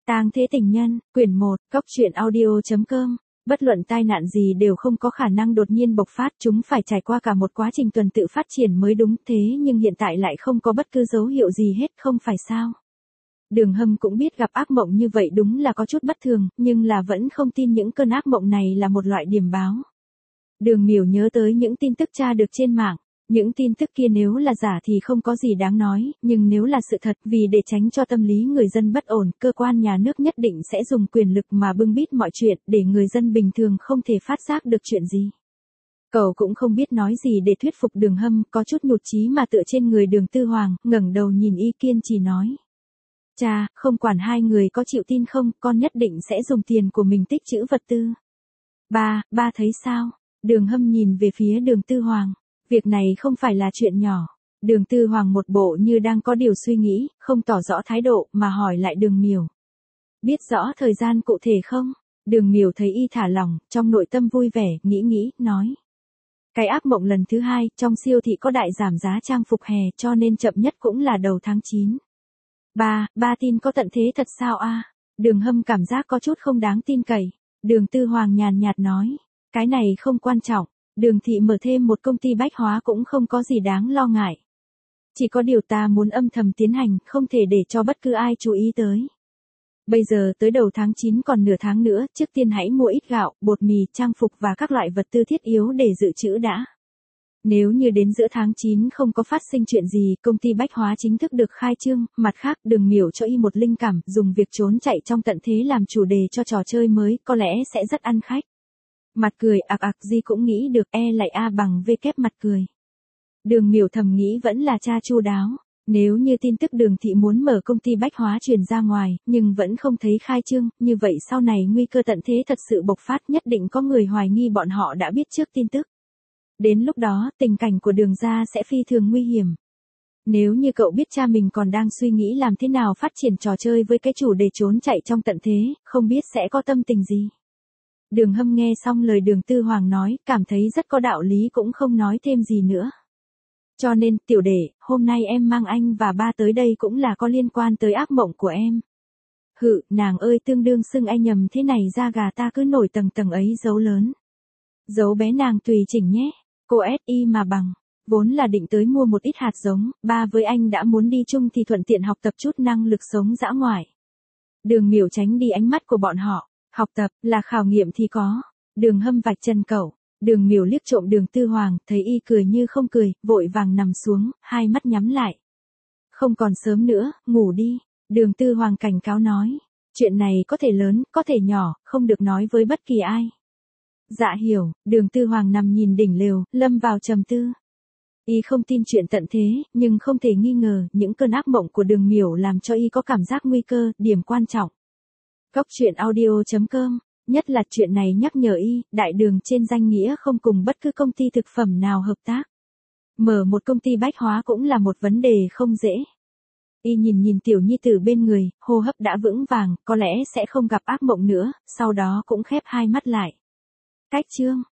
Tang Thế Tình Nhân, quyển 1, Cóc truyện audio.com. Bất luận tai nạn gì đều không có khả năng đột nhiên bộc phát, chúng phải trải qua cả một quá trình tuần tự phát triển mới đúng, thế nhưng hiện tại lại không có bất cứ dấu hiệu gì hết, không phải sao? Đường Hâm cũng biết gặp ác mộng như vậy đúng là có chút bất thường, nhưng là vẫn không tin những cơn ác mộng này là một loại điểm báo. Đường Miểu nhớ tới những tin tức tra được trên mạng. Những tin tức kia nếu là giả thì không có gì đáng nói, nhưng nếu là sự thật, vì để tránh cho tâm lý người dân bất ổn, cơ quan nhà nước nhất định sẽ dùng quyền lực mà bưng bít mọi chuyện, để người dân bình thường không thể phát giác được chuyện gì. Cậu cũng không biết nói gì để thuyết phục Đường Hâm, có chút nhụt chí mà tựa trên người Đường Tư Hoàng, ngẩng đầu nhìn y kiên trì nói. Cha, không quản hai người có chịu tin không, con nhất định sẽ dùng tiền của mình tích trữ vật tư. Ba thấy sao? Đường Hâm nhìn về phía Đường Tư Hoàng. Việc này không phải là chuyện nhỏ. Đường Tư Hoàng một bộ như đang có điều suy nghĩ, không tỏ rõ thái độ, mà hỏi lại Đường Miểu. Biết rõ thời gian cụ thể không? Đường Miểu thấy y thả lỏng, trong nội tâm vui vẻ, nghĩ, nói. Cái ác mộng lần thứ 2, trong siêu thị có đại giảm giá trang phục hè, cho nên chậm nhất cũng là đầu tháng 9. Ba tin có tận thế thật sao a? Đường Hâm cảm giác có chút không đáng tin cậy. Đường Tư Hoàng nhàn nhạt nói. Cái này không quan trọng. Đường thị mở thêm một công ty bách hóa cũng không có gì đáng lo ngại. Chỉ có điều ta muốn âm thầm tiến hành, không thể để cho bất cứ ai chú ý tới. Bây giờ tới đầu tháng 9 còn nửa tháng nữa, trước tiên hãy mua ít gạo, bột mì, trang phục và các loại vật tư thiết yếu để dự trữ đã. Nếu như đến giữa tháng 9 không có phát sinh chuyện gì, công ty bách hóa chính thức được khai trương, mặt khác Đường Miểu cho y một linh cảm, dùng việc trốn chạy trong tận thế làm chủ đề cho trò chơi mới, có lẽ sẽ rất ăn khách. Mặt cười gì cũng nghĩ được lại A bằng V kép mặt cười. Đường Miểu thầm nghĩ vẫn là cha chu đáo. Nếu như tin tức Đường thị muốn mở công ty bách hóa truyền ra ngoài, nhưng vẫn không thấy khai trương, như vậy sau này nguy cơ tận thế thật sự bộc phát, nhất định có người hoài nghi bọn họ đã biết trước tin tức. Đến lúc đó, tình cảnh của Đường gia sẽ phi thường nguy hiểm. Nếu như cậu biết cha mình còn đang suy nghĩ làm thế nào phát triển trò chơi với cái chủ đề trốn chạy trong tận thế, không biết sẽ có tâm tình gì. Đường Hâm nghe xong lời Đường Tư Hoàng nói, cảm thấy rất có đạo lý cũng không nói thêm gì nữa. Cho nên, tiểu đệ, hôm nay em mang anh và ba tới đây cũng là có liên quan tới ác mộng của em. Nàng ơi, tương đương xưng ai nhầm thế này da gà ta cứ nổi tầng tầng ấy dấu lớn. Dấu bé nàng tùy chỉnh nhé, cô SI mà bằng. Vốn là định tới mua một ít hạt giống, ba với anh đã muốn đi chung thì thuận tiện học tập chút năng lực sống dã ngoại. Đường Miểu tránh đi ánh mắt của bọn họ. Học tập, là khảo nghiệm thì có. Đường Hâm vạch chân cậu. Đường Miểu liếc trộm Đường Tư Hoàng, thấy y cười như không cười, vội vàng nằm xuống, hai mắt nhắm lại. Không còn sớm nữa, ngủ đi. Đường Tư Hoàng cảnh cáo nói. Chuyện này có thể lớn, có thể nhỏ, không được nói với bất kỳ ai. Dạ hiểu, Đường Tư Hoàng nằm nhìn đỉnh lều, lâm vào trầm tư. Y không tin chuyện tận thế, nhưng không thể nghi ngờ, những cơn ác mộng của Đường Miểu làm cho y có cảm giác nguy cơ, điểm quan trọng. Cóc truyện audio.com, nhất là chuyện này nhắc nhở y, đại đường trên danh nghĩa không cùng bất cứ công ty thực phẩm nào hợp tác. Mở một công ty bách hóa cũng là một vấn đề không dễ. Y nhìn tiểu nhi tử bên người, hô hấp đã vững vàng, có lẽ sẽ không gặp ác mộng nữa, sau đó cũng khép hai mắt lại. Cách chương.